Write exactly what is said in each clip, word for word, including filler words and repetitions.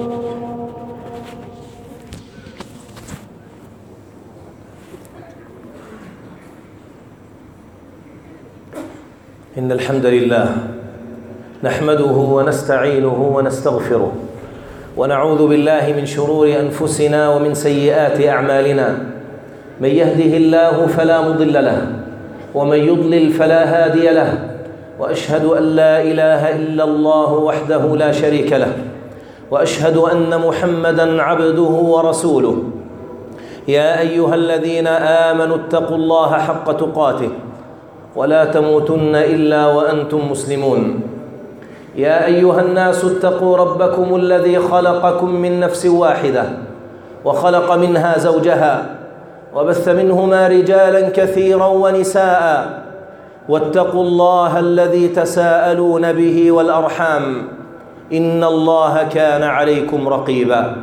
إن الحمد لله نحمده ونستعينه ونستغفره ونعوذ بالله من شرور أنفسنا ومن سيئات أعمالنا. من يهده الله فلا مضل له ومن يضلل فلا هادي له، وأشهد أن لا إله إلا الله وحده لا شريك له، وأشهد أن محمدًا عبده ورسوله. يا أيها الذين آمنوا اتقوا الله حق تقاته ولا تموتن إلا وأنتم مسلمون. يا أيها الناس اتقوا ربكم الذي خلقكم من نفس واحدة وخلق منها زوجها وبث منهما رجالا كثيرا ونساء، واتقوا الله الذي تساءلون به والأرحام إن الله كان عليكم رقيبا.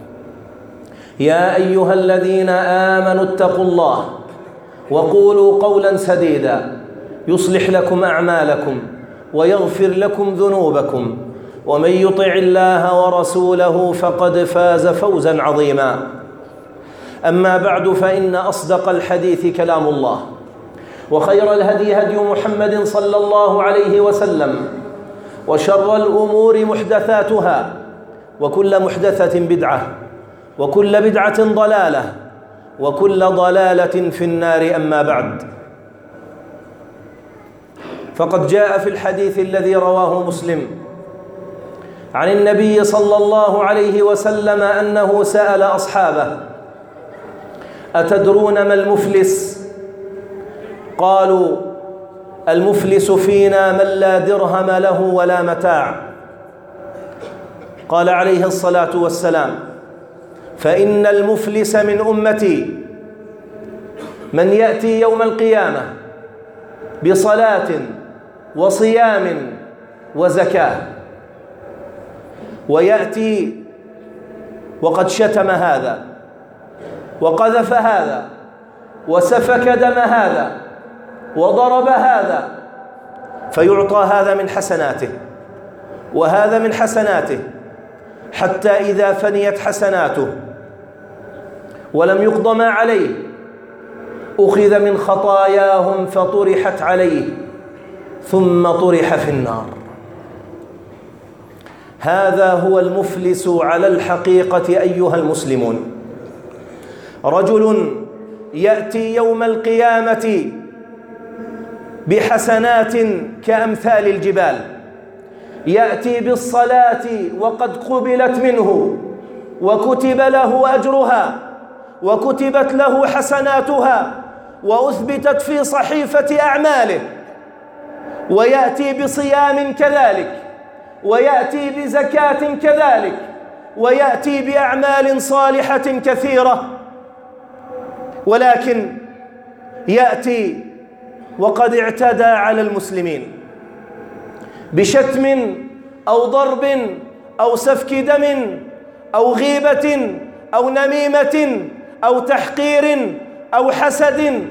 يا أيها الذين آمنوا اتقوا الله وقولوا قولا سديدا يصلح لكم أعمالكم ويغفر لكم ذنوبكم، ومن يطع الله ورسوله فقد فاز فوزا عظيما. أما بعد، فإن أصدق الحديث كلام الله، وخير الهدي هدي محمد صلى الله عليه وسلم، وشر الأمور محدثاتها، وكل محدثة بدعة، وكل بدعة ضلالة، وكل ضلالة في النار. أما بعد، فقد جاء في الحديث الذي رواه مسلم عن النبي صلى الله عليه وسلم أنه سأل أصحابه: أتدرون ما المفلس؟ قالوا: المفلس فينا من لا درهم له ولا متاع. قال عليه الصلاة والسلام: فإن المفلس من أمتي من يأتي يوم القيامة بصلاة وصيام وزكاة، ويأتي وقد شتم هذا وقذف هذا وسفك دم هذا وضرب هذا، فيعطى هذا من حسناته وهذا من حسناته، حتى إذا فنيت حسناته ولم يقض ما عليه أخذ من خطاياهم فطرحت عليه ثم طرح في النار. هذا هو المفلس على الحقيقة أيها المسلمون. رجل يأتي يوم القيامة بحسنات كأمثال الجبال، يأتي بالصلاة وقد قبلت منه وكتب له أجرها وكتبت له حسناتها وأثبتت في صحيفة أعماله، ويأتي بصيام كذلك، ويأتي بزكاة كذلك، ويأتي بأعمال صالحة كثيرة، ولكن يأتي وقد اعتدى على المسلمين بشتم أو ضرب أو سفك دم أو غيبة أو نميمة أو تحقير أو حسد،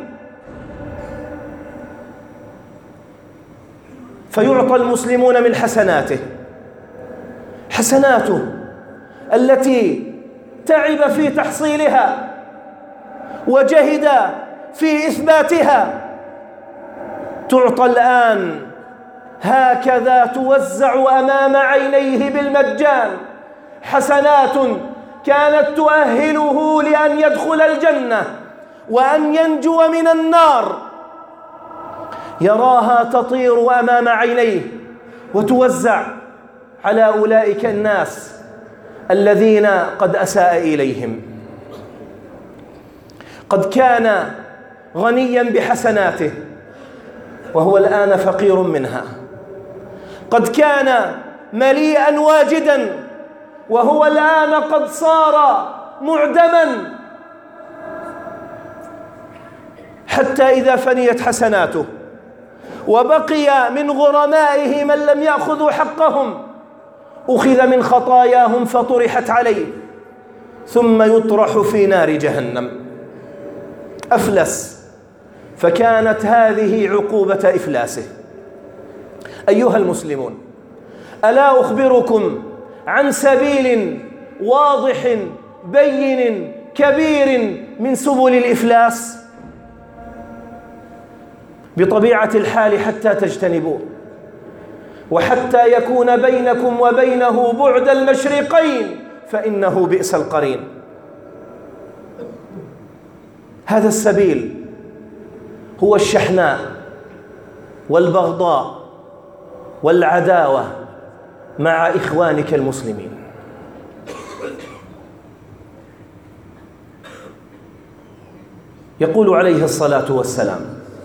فيعطى المسلمون من حسناته، حسناته التي تعب في تحصيلها وجهد في إثباتها، تعطى الآن هكذا توزع أمام عينيه بالمجان، حسنات كانت تؤهله لأن يدخل الجنة وأن ينجو من النار، يراها تطير أمام عينيه وتوزع على أولئك الناس الذين قد أساء إليهم. قد كان غنيا بحسناته وهو الآن فقير منها، قد كان مليئا واجدا وهو الآن قد صار معدما، حتى إذا فنيت حسناته وبقي من غرمائه من لم يأخذوا حقهم أخذ من خطاياهم فطرحت عليه ثم يطرح في نار جهنم. أفلس، فكانت هذه عقوبة إفلاسه. أيها المسلمون، ألا أخبركم عن سبيل واضح بين كبير من سبل الإفلاس؟ بطبيعة الحال حتى تجتنبوه، وحتى يكون بينكم وبينه بعد المشرقين فإنه بئس القرين. هذا السبيل هو الشحناء والبغضاء والعداوة مع إخوانك المسلمين. يقول عليه الصلاة والسلام: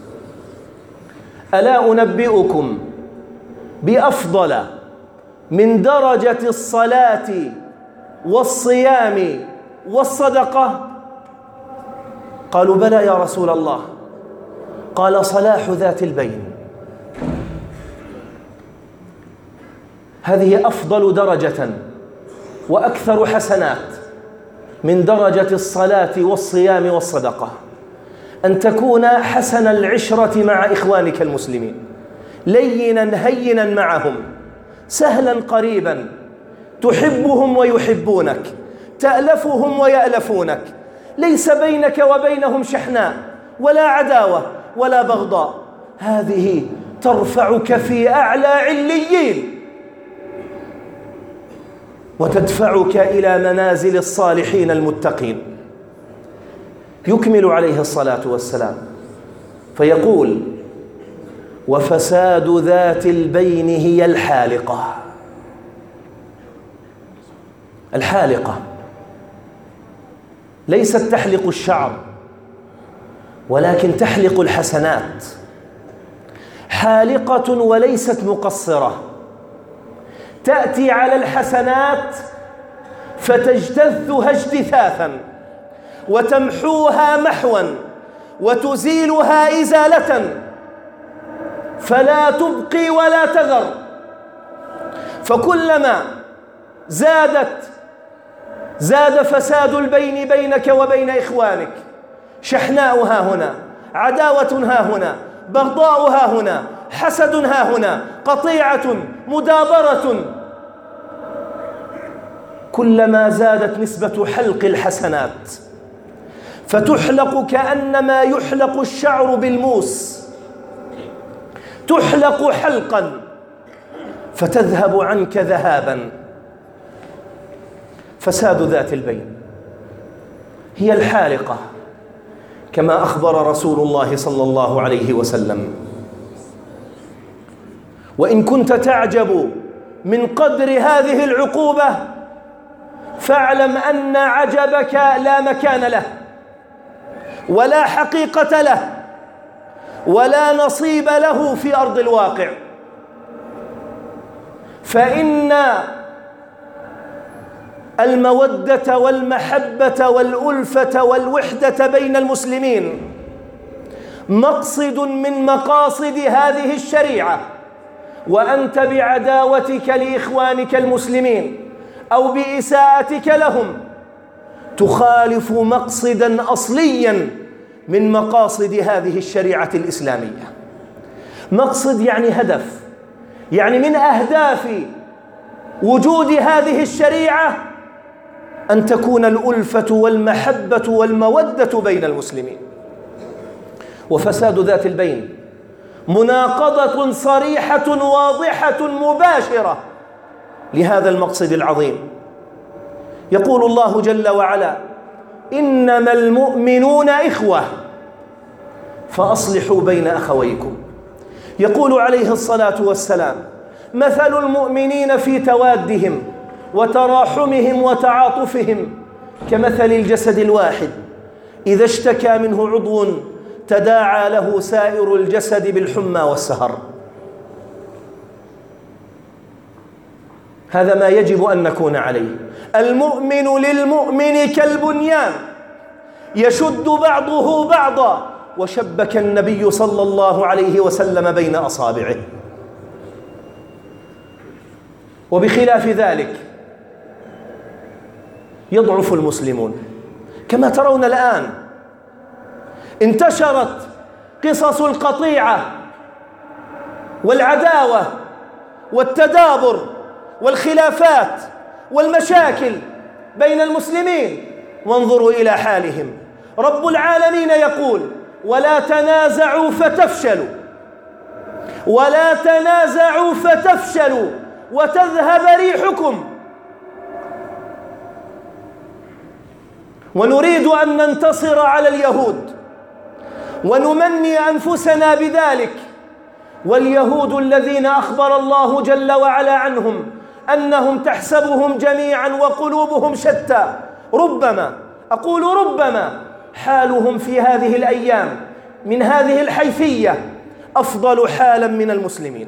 ألا أنبئكم بأفضل من درجة الصلاة والصيام والصدقة؟ قالوا: بلى يا رسول الله. قال: صلاح ذات البين. هذه أفضل درجة وأكثر حسنات من درجة الصلاة والصيام والصدقة، أن تكون حسن العشرة مع إخوانك المسلمين، لينا هينا معهم، سهلا قريبا، تحبهم ويحبونك، تألفهم ويألفونك، ليس بينك وبينهم شحناء ولا عداوة ولا بغضاء. هذه ترفعك في أعلى عليين وتدفعك إلى منازل الصالحين المتقين. يكمل عليه الصلاة والسلام فيقول: وفساد ذات البين هي الحالقة. الحالقة ليست تحلق الشعر، ولكن تحلق الحسنات، حالقة وليست مقصرة، تأتي على الحسنات فتجتثها اجتثاثا وتمحوها محوا وتزيلها إزالة، فلا تبقي ولا تذر. فكلما زادت زاد فساد البين بينك وبين إخوانك، شحناء ها هنا، عداوة ها هنا، بغضاء ها هنا، حسد ها هنا، قطيعة، مدابرة. كلما زادت نسبة حلق الحسنات فتحلق كأنما يحلق الشعر بالموس، تحلق حلقا فتذهب عنك ذهابا. فساد ذات البين هي الحالقة، كما أخبر رسول الله صلى الله عليه وسلم. وإن كنت تعجب من قدر هذه العقوبة فاعلم أن عجبك لا مكان له ولا حقيقة له ولا نصيب له في أرض الواقع. فإن المودة والمحبة والألفة والوحدة بين المسلمين مقصد من مقاصد هذه الشريعة، وأنت بعداوتك لإخوانك المسلمين أو بإساءتك لهم تخالف مقصدا أصليا من مقاصد هذه الشريعة الإسلامية. مقصد يعني هدف، يعني من أهداف وجود هذه الشريعة أن تكون الألفة والمحبة والمودة بين المسلمين. وفساد ذات البين مناقضة صريحة واضحة مباشرة لهذا المقصد العظيم. يقول الله جل وعلا: إنما المؤمنون إخوة فأصلحوا بين أخويكم. يقول عليه الصلاة والسلام: مثل المؤمنين في توادهم وتراحمهم وتعاطفهم كمثل الجسد الواحد إذا اشتكى منه عضو تداعى له سائر الجسد بالحمى والسهر. هذا ما يجب أن نكون عليه. المؤمن للمؤمن كالبنيان يشد بعضه بعضا، وشبك النبي صلى الله عليه وسلم بين أصابعه. وبخلاف ذلك يضعف المسلمون، كما ترون الآن انتشرت قصص القطيعة والعداوة والتدابر والخلافات والمشاكل بين المسلمين، وانظروا إلى حالهم. رب العالمين يقول: ولا تنازعوا فتفشلوا ولا تنازعوا فتفشلوا وتذهب ريحكم. ونريد أن ننتصر على اليهود ونمني أنفسنا بذلك، واليهود الذين أخبر الله جل وعلا عنهم أنهم تحسبهم جميعا وقلوبهم شتى، ربما، أقول ربما، حالهم في هذه الأيام من هذه الحيثية أفضل حالا من المسلمين.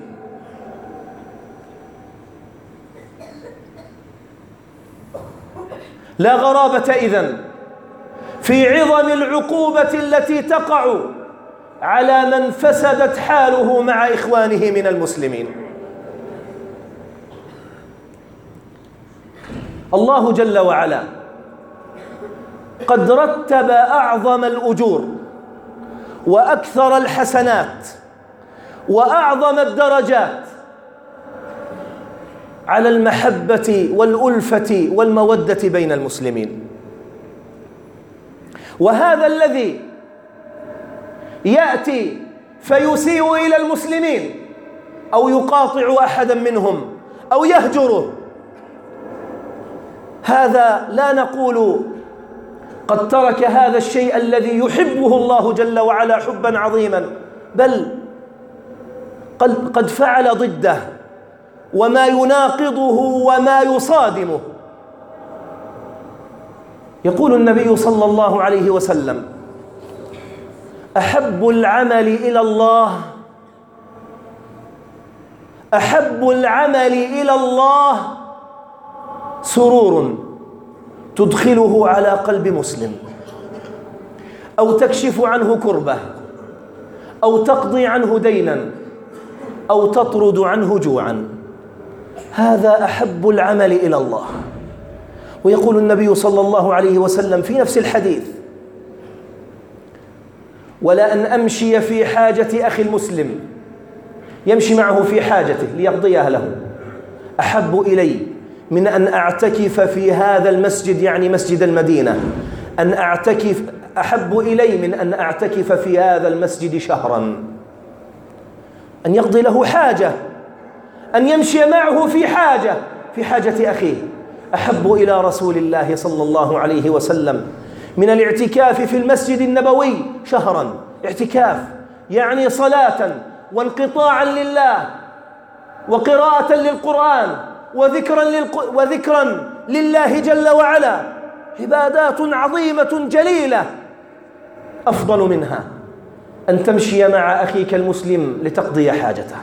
لا غرابة إذن في عظم العقوبة التي تقع على من فسدت حاله مع إخوانه من المسلمين. الله جل وعلا قد رتب أعظم الأجور وأكثر الحسنات وأعظم الدرجات على المحبة والألفة والمودة بين المسلمين. وهذا الذي يأتي فيسيء إلى المسلمين أو يقاطع أحدا منهم أو يهجره، هذا لا نقول قد ترك هذا الشيء الذي يحبه الله جل وعلا حبا عظيما، بل قد فعل ضده وما يناقضه وما يصادمه. يقول النبي صلى الله عليه وسلم: أحب العمل إلى الله أحب العمل إلى الله سرور تدخله على قلب مسلم، أو تكشف عنه كربة، أو تقضي عنه دينا، أو تطرد عنه جوعا. هذا أحب العمل إلى الله. ويقول النبي صلى الله عليه وسلم في نفس الحديث: ولا أن أمشي في حاجة أخي المسلم، يمشي معه في حاجته ليقضيها له، أحب إلي من أن أعتكف في هذا المسجد، يعني مسجد المدينة، أن أعتكف أحب إلي من أن أعتكف في هذا المسجد شهرا. أن يقضي له حاجة، أن يمشي معه في حاجة في حاجة أخيه، أحب إلى رسول الله صلى الله عليه وسلم من الاعتكاف في المسجد النبوي شهرا. اعتكاف يعني صلاة وانقطاعا لله وقراءة للقرآن وذكرا, للق... وذكرا لله جل وعلا، عبادات عظيمة جليلة. أفضل منها أن تمشي مع أخيك المسلم لتقضي حاجته.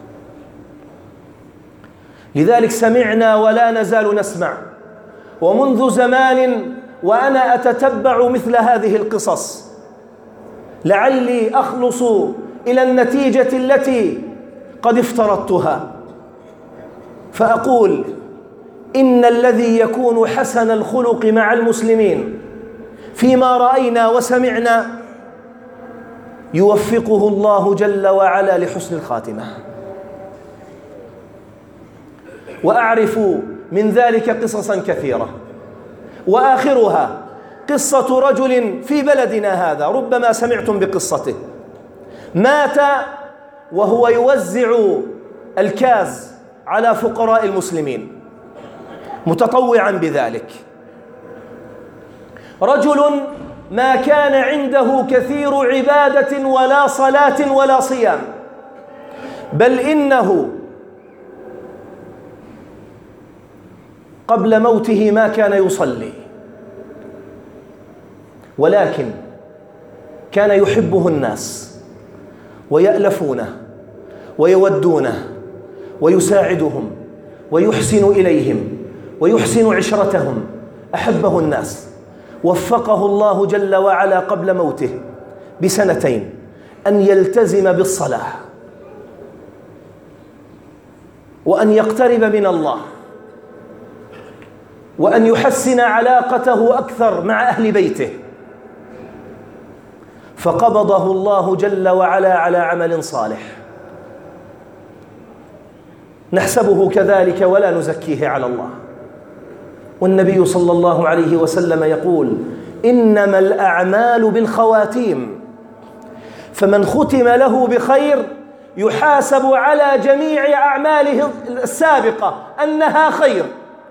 لذلك سمعنا ولا نزال نسمع، ومنذ زمان وأنا أتتبع مثل هذه القصص لعلي أخلص إلى النتيجة التي قد افترضتها، فأقول: إن الذي يكون حسن الخلق مع المسلمين فيما رأينا وسمعنا يوفقه الله جل وعلا لحسن الخاتمة. وأعرف من ذلك قصصا كثيرة، وآخرها قصة رجل في بلدنا هذا، ربما سمعتم بقصته. مات وهو يوزع الكاز على فقراء المسلمين متطوعا بذلك. رجل ما كان عنده كثير عبادة ولا صلاة ولا صيام، بل إنه قبل موته ما كان يصلي، ولكن كان يحبه الناس ويألفونه ويودونه ويساعدهم ويحسن إليهم ويحسن عشرتهم، أحبه الناس. وفقه الله جل وعلا قبل موته بسنتين أن يلتزم بالصلاة وأن يقترب من الله وأن يحسن علاقته أكثر مع أهل بيته، فقبضه الله جل وعلا على عمل صالح نحسبه كذلك ولا نزكيه على الله. والنبي صلى الله عليه وسلم يقول: إنما الأعمال بالخواتيم، فمن ختم له بخير يحاسب على جميع أعماله السابقة أنها خير،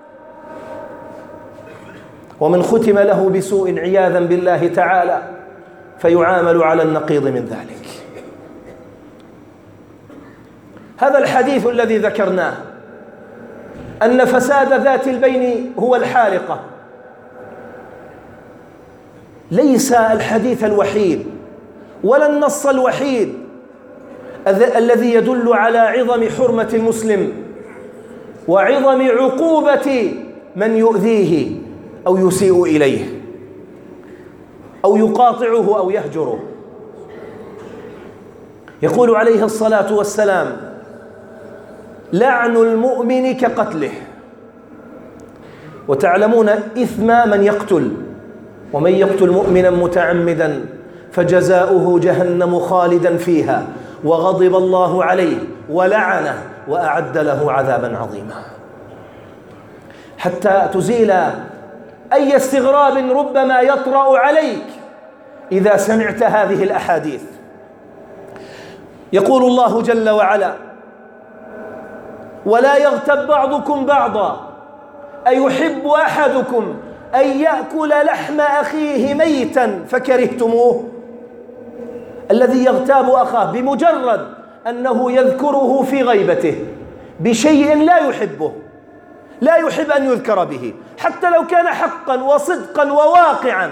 ومن ختم له بسوء عياذا بالله تعالى فيعامل على النقيض من ذلك. هذا الحديث الذي ذكرناه أن فساد ذات البين هو الحالقة ليس الحديث الوحيد ولا النص الوحيد الذي يدل على عظم حرمة المسلم وعظم عقوبة من يؤذيه أو يسيء إليه أو يقاطعه أو يهجره. يقول عليه الصلاة والسلام: لعن المؤمن كقتله. وتعلمون إثم من يقتل، ومن يقتل مؤمنا متعمدا فجزاؤه جهنم خالدا فيها وغضب الله عليه ولعنه وأعد له عذابا عظيما. حتى تزيل أي استغراب ربما يطرأ عليك إذا سمعت هذه الأحاديث. يقول الله جل وعلا: ولا يغتب بعضكم بعضا أيحب أحدكم أن يأكل لحم أخيه ميتا فكرهتموه. الذي يغتاب أخاه بمجرد أنه يذكره في غيبته بشيء لا يحبه، لا يحب أن يذكر به حتى لو كان حقا وصدقا وواقعا،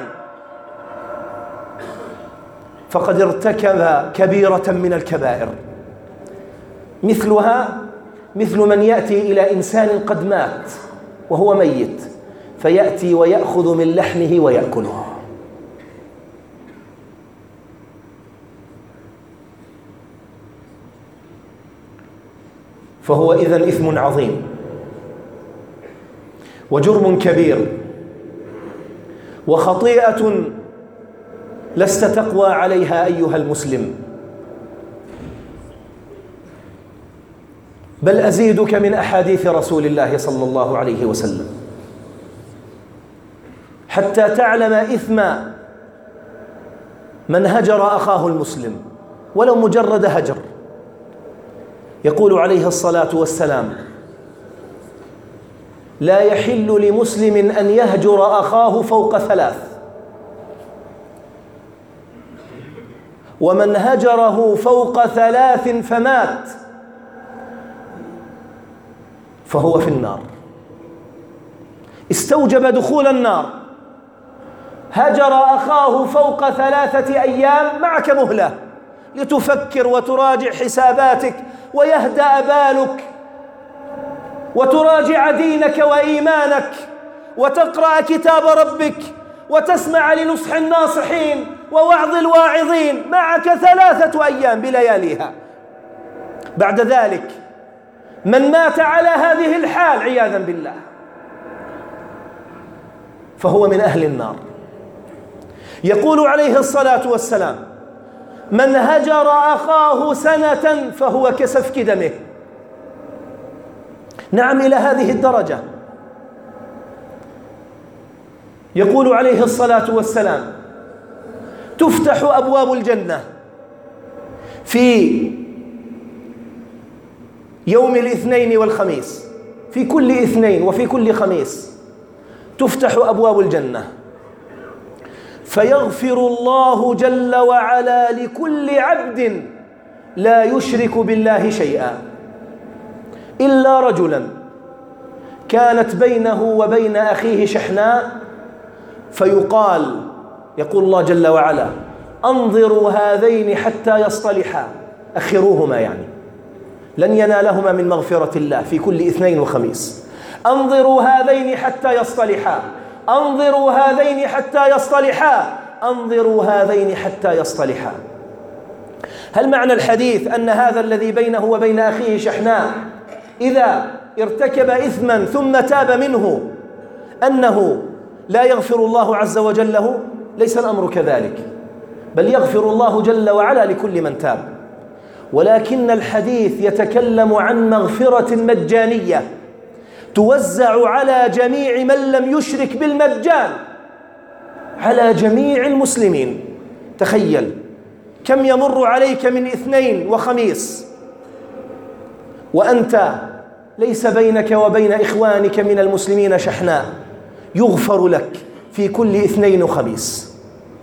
فقد ارتكب كبيرة من الكبائر. مثلها مثل من يأتي إلى إنسان قد مات وهو ميت فيأتي ويأخذ من لحمه ويأكله. فهو إذن إثم عظيم وجرم كبير وخطيئة لست تقوى عليها أيها المسلم. بل أزيدك من أحاديث رسول الله صلى الله عليه وسلم حتى تعلم إثم من هجر أخاه المسلم ولو مجرد هجر. يقول عليه الصلاة والسلام: لا يحل لمسلم أن يهجر أخاه فوق ثلاث، ومن هجره فوق ثلاث فمات فهو في النار. استوجب دخول النار. هجر أخاه فوق ثلاثة أيام، معك مهلة لتفكر وتراجع حساباتك ويهدأ بالك وتراجع دينك وإيمانك وتقرأ كتاب ربك وتسمع لنصح الناصحين ووعظ الواعظين. معك ثلاثة أيام بلياليها. بعد ذلك من مات على هذه الحال عياذا بالله فهو من أهل النار. يقول عليه الصلاة والسلام: من هجر أخاه سنة فهو كسفك دمه. نعم، إلى هذه الدرجة. يقول عليه الصلاة والسلام: تفتح أبواب الجنة في يوم الاثنين والخميس، في كل اثنين وفي كل خميس تفتح أبواب الجنة، فيغفر الله جل وعلا لكل عبد لا يشرك بالله شيئا إلا رجلا كانت بينه وبين أخيه شحناء، فيقال يقول الله جل وعلا: أنظروا هذين حتى يصطلحا، أخروهما، يعني لن ينالهما من مغفرة الله في كل اثنين وخميس. أنظروا هذين حتى يصطلحا، أنظروا هذين حتى يصطلحا، أنظروا هذين حتى يصطلحا. هل معنى الحديث أن هذا الذي بينه وبين أخيه شحناء إذا ارتكب إثما ثم تاب منه أنه لا يغفر الله عز وجل له؟ ليس الأمر كذلك، بل يغفر الله جل وعلا لكل من تاب، ولكن الحديث يتكلم عن مغفرة مجانية توزع على جميع من لم يشرك بالمجان، على جميع المسلمين. تخيل كم يمر عليك من اثنين وخميس وأنت ليس بينك وبين إخوانك من المسلمين شحناء، يغفر لك في كل اثنين وخميس.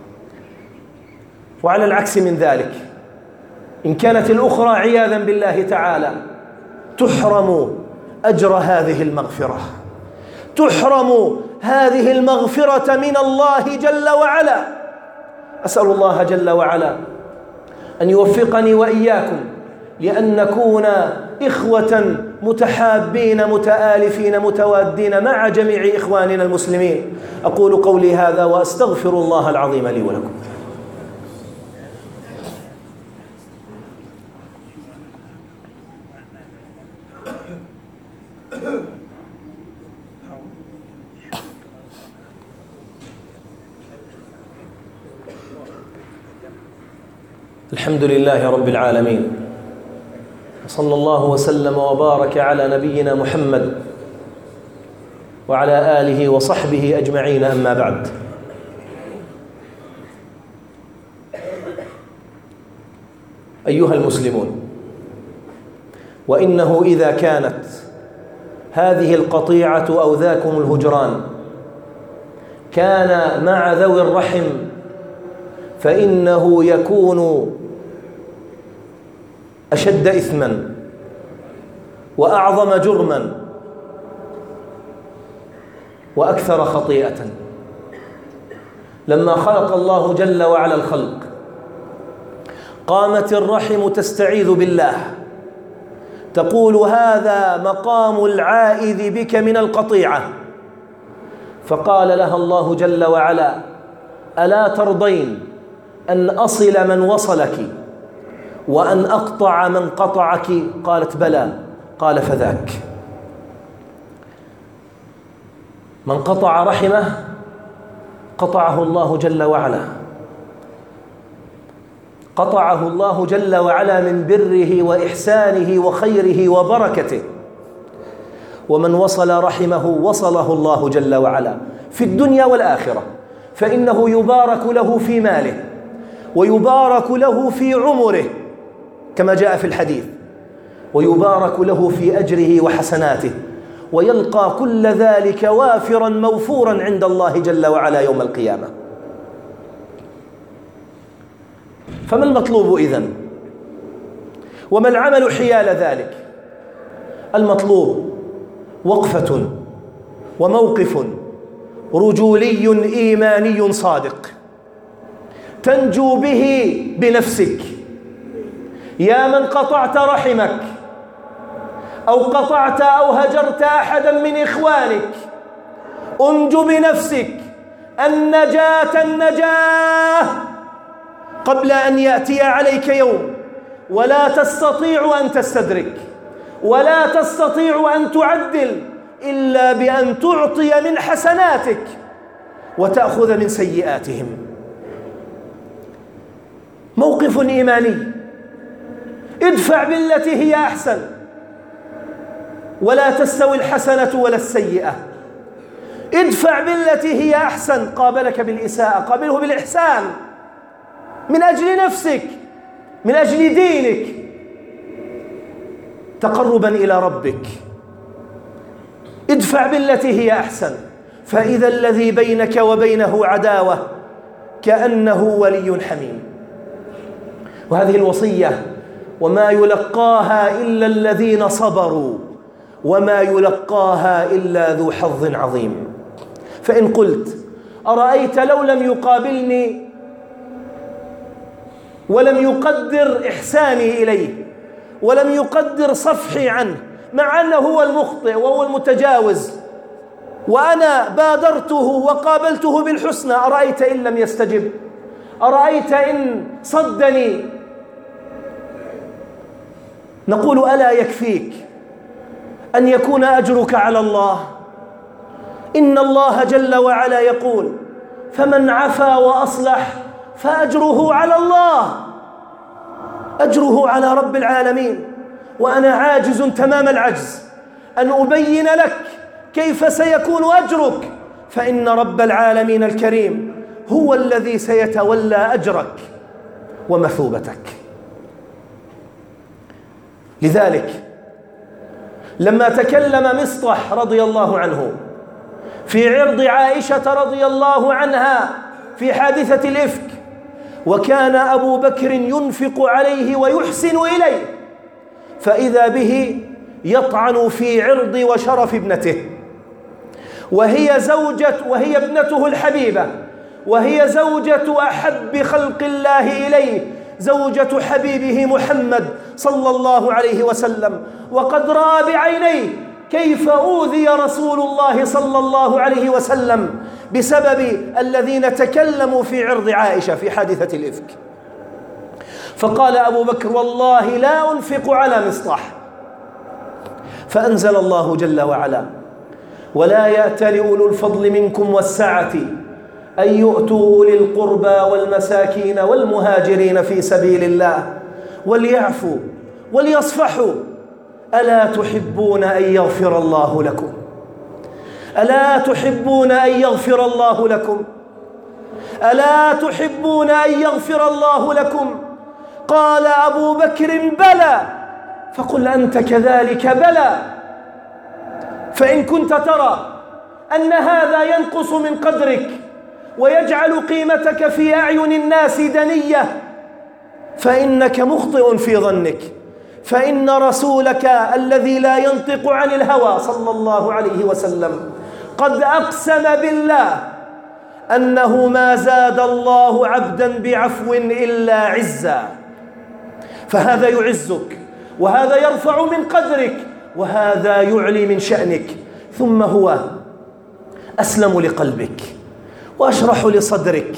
وعلى العكس من ذلك، إن كانت الأخرى عياذا بالله تعالى تحرم أجر هذه المغفرة، تحرم هذه المغفرة من الله جل وعلا. أسأل الله جل وعلا أن يوفقني وإياكم لأن نكون إخوة متحابين متآلفين متوادين مع جميع إخواننا المسلمين. أقول قولي هذا وأستغفر الله العظيم لي ولكم. الحمد لله رب العالمين، صلى الله وسلم وبارك على نبينا محمد وعلى آله وصحبه أجمعين، أما بعد. أيها المسلمون، وإنه إذا كانت هذه القطيعة أو ذاكم الهجران كان مع ذوي الرحم، فإنه يكون أشد إثما وأعظم جرما وأكثر خطيئة. لما خلق الله جل وعلا الخلق قامت الرحم تستعيذ بالله، تقول هذا مقام العائذ بك من القطيعة، فقال لها الله جل وعلا ألا ترضين أن أصل من وصلك وأن أقطع من قطعك؟ قالت بلى. قال فذاك. من قطع رحمه قطعه الله جل وعلا، قطعه الله جل وعلا من بره وإحسانه وخيره وبركته. ومن وصل رحمه وصله الله جل وعلا في الدنيا والآخرة، فإنه يبارك له في ماله ويبارك له في عمره كما جاء في الحديث، ويبارك له في أجره وحسناته، ويلقى كل ذلك وافرا موفورا عند الله جل وعلا يوم القيامة. فما المطلوب إذن؟ وما العمل حيال ذلك؟ المطلوب وقفة وموقف رجولي إيماني صادق تنجو به بنفسك. يا من قطعت رحمك أو قطعت أو هجرت أحدا من إخوانك، انجو بنفسك النجاة النجاة قبل أن يأتي عليك يوم ولا تستطيع أن تستدرك ولا تستطيع أن تعدل إلا بأن تعطي من حسناتك وتأخذ من سيئاتهم. موقف إيماني، ادفع بالتي هي أحسن، ولا تستوي الحسنة ولا السيئة. ادفع بالتي هي أحسن، قابلك بالإساءة قابله بالإحسان، من أجل نفسك، من أجل دينك، تقربا إلى ربك. ادفع بالتي هي أحسن، فإذا الذي بينك وبينه عداوة كأنه ولي حميم. وهذه الوصية وما يلقاها إلا الذين صبروا وما يلقاها إلا ذو حظ عظيم. فإن قلت أرأيت لو لم يقابلني ولم يقدر إحساني إليه ولم يقدر صفحي عنه، مع أنه هو المخطئ وهو المتجاوز وأنا بادرته وقابلته بالحسنى، أرأيت إن لم يستجب؟ أرأيت إن صدني؟ نقول ألا يكفيك أن يكون أجرك على الله؟ إن الله جل وعلا يقول فمن عفا وأصلح فأجره على الله، أجره على رب العالمين. وأنا عاجز تمام العجز أن أبين لك كيف سيكون أجرك؟ فإن رب العالمين الكريم هو الذي سيتولى أجرك ومثوبتك. لذلك لما تكلم مصطح رضي الله عنه في عرض عائشة رضي الله عنها في حادثة الإفك، وكان أبو بكر ينفق عليه ويحسن إليه، فإذا به يطعن في عرض وشرف ابنته، وهي زوجة وهي ابنته الحبيبة، وهي زوجة أحب خلق الله إليه، زوجة حبيبه محمد صلى الله عليه وسلم، وقد رأى بعينيه كيف أوذي رسول الله صلى الله عليه وسلم بسبب الذين تكلموا في عرض عائشة في حادثة الإفك. فقال أبو بكر: والله لا أنفق على مصطح. فأنزل الله جل وعلا: ولا يأتل أولو الفضل منكم والسعة أن يؤتوا أولي القربى والمساكين والمهاجرين في سبيل الله وليعفوا وليصفحوا ألا تحبون أن يغفر الله لكم؟ ألا تحبون أن يغفر الله لكم؟ ألا تحبون أن يغفر الله لكم؟ قال أبو بكر: بلى. فقل أنت كذلك بلى. فإن كنت ترى أن هذا ينقص من قدرك ويجعل قيمتك في أعين الناس دنية، فإنك مخطئ في ظنك، فإن رسولك الذي لا ينطق عن الهوى صلى الله عليه وسلم قد أقسم بالله أنه ما زاد الله عبدا بعفو إلا عزا. فهذا يعزك، وهذا يرفع من قدرك، وهذا يعلي من شأنك، ثم هو أسلم لقلبك وأشرح لصدرك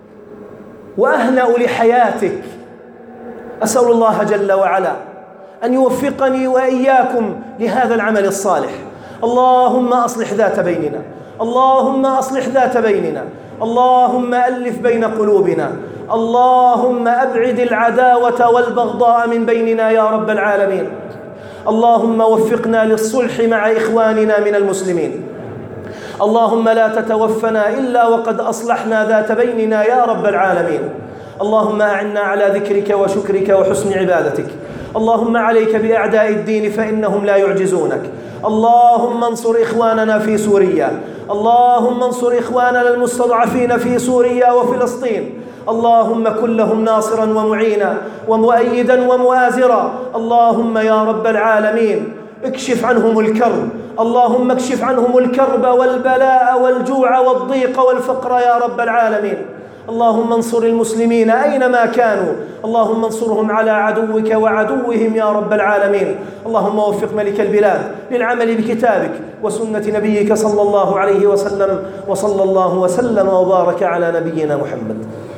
وأهنأ لحياتك. أسأل الله جل وعلا أن يوفقني وإياكم لهذا العمل الصالح. اللهم أصلح ذات بيننا، اللهم أصلح ذات بيننا، اللهم ألف بين قلوبنا، اللهم أبعد العداوة والبغضاء من بيننا يا رب العالمين. اللهم وفقنا للصلح مع إخواننا من المسلمين. اللهم لا تتوفنا إلا وقد أصلحنا ذات بيننا يا رب العالمين. اللهم أعنا على ذكرك وشكرك وحسن عبادتك. اللهم عليك بأعداء الدين فإنهم لا يعجزونك. اللهم انصر إخواننا في سوريا، اللهم انصر إخواننا المستضعفين في سوريا وفلسطين. اللهم كن لهم ناصرا ومعينا ومؤيدا ومؤازرا. اللهم يا رب العالمين اكشف عنهم الكرب، اللهم اكشف عنهم الكرب والبلاء والجوع والضيق والفقر يا رب العالمين. اللهم انصر المسلمين أينما كانوا، اللهم انصرهم على عدوك وعدوهم يا رب العالمين. اللهم وفق ملك البلاد للعمل بكتابك وسنة نبيك صلى الله عليه وسلم، وصلى الله وسلم وبارك على نبينا محمد.